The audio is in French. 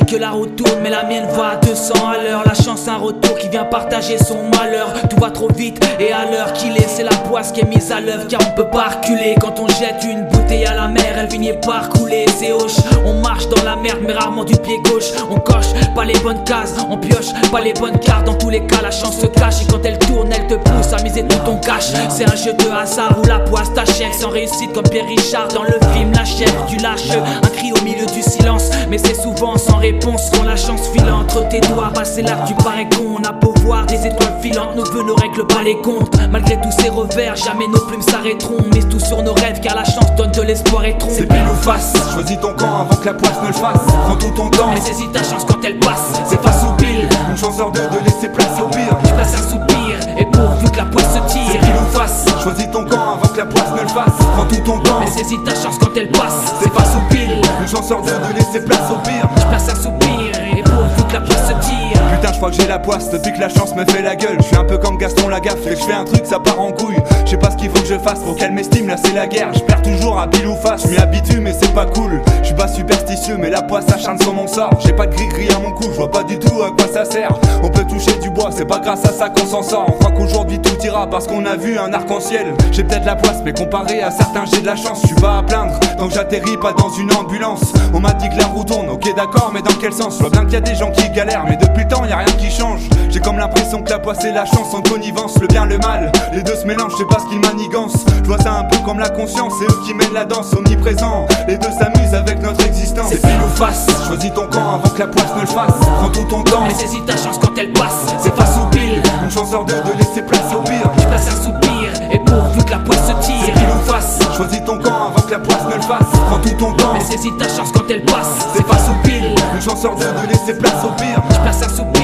que la route tourne, mais la mienne va à 200 à l'heure. La chance, un retour qui vient partager son malheur. Tout va trop vite et à l'heure qu'il est, c'est la poisse qui est mise à l'œuvre, car on peut pas reculer. Quand on jette une bouteille à la mer, elle finit par couler. C'est hoche, on marche dans la merde, mais rarement du pied gauche. On coche pas les bonnes cases, on pioche pas les bonnes cartes. Dans tous les cas, la chance se cache, et quand elle tourne, elle te pousse à miser tout ton cash. C'est un jeu de hasard où la poisse t'achève sans réussite, comme Pierre Richard dans le film La chef du lâcheux. Un cri au milieu du silence, mais c'est souvent sans réponse. Quand la chance file entre tes doigts, bah c'est là que tu parais con. On a beau voir des étoiles filantes, nos vœux ne règlent pas les comptes. Malgré tous ces revers, jamais nos plumes s'arrêteront. Mise tout sur nos rêves, car la chance donne de l'espoir et trompe. C'est pile ou face, choisis ton camp avant que la poisse ne le fasse. Prends tout ton temps, mais saisis ta chance quand elle passe. c'est face ou pile, une chance sur deux de laisser place au pire. Je place un soupir, et pourvu que la poisse se tire. C'est pile ou face, choisis ton camp avant que la poisse ne le fasse. Prends tout ton temps, mais saisis ta chance quand elle passe. c'est face ou pile, une chance sur deux de laisser place au pire. Je place un soupir, et pourvu que la poisse se tire. Putain, je crois que j'ai la poisse depuis que la chance me fait la gueule. Je suis un peu comme Gaston Lagaffe, et que je fais un truc ça part en couille. Je sais pas ce qu'il faut que je fasse pour qu'elle m'estime, là c'est la guerre. Je perds toujours à pile ou face, je m'y habitue mais c'est pas cool. Je suis pas superstitieux mais la poisse s'acharne sur mon sort. J'ai pas de gris-gris à mon cou, je vois pas du tout à quoi ça sert. On peut toucher du bois, c'est pas grâce à ça qu'on s'en sort. On croit qu'aujourd'hui tout ira parce qu'on a vu un arc-en-ciel. J'ai peut-être la poisse mais comparé à certains j'ai de la chance. Je suis pas à plaindre, donc j'atterris pas dans une ambulance. On m'a dit que la roue tourne, ok d'accord mais dans quel sens? Je vois bien qu'il y a des gens qui galèrent mais depuis le temps y a rien qui change. J'ai comme l'impression que la poisse et la chance sont connivence. Le bien, le mal, les deux se mélangent, je sais pas ce qu'ils manigancent. Je vois ça un peu comme la conscience, c'est eux qui mènent la danse omniprésent. Les deux s'amusent avec notre existence. C'est pile ou face, choisis ton camp avant que la poisse ne le fasse. Prends tout ton temps, mais saisis ta chance quand elle passe. c'est face ou pile, une chance sur deux de laisser place au pire. Je place un soupir, et pourvu que la poisse se C'est tire. pile ou face, choisis ton camp avant que la poisse ne le fasse. Prends tout ton temps, mais saisis ta chance quand elle passe. c'est face ou pile, une chance sur deux de laisser place au pire. Je place un soupir,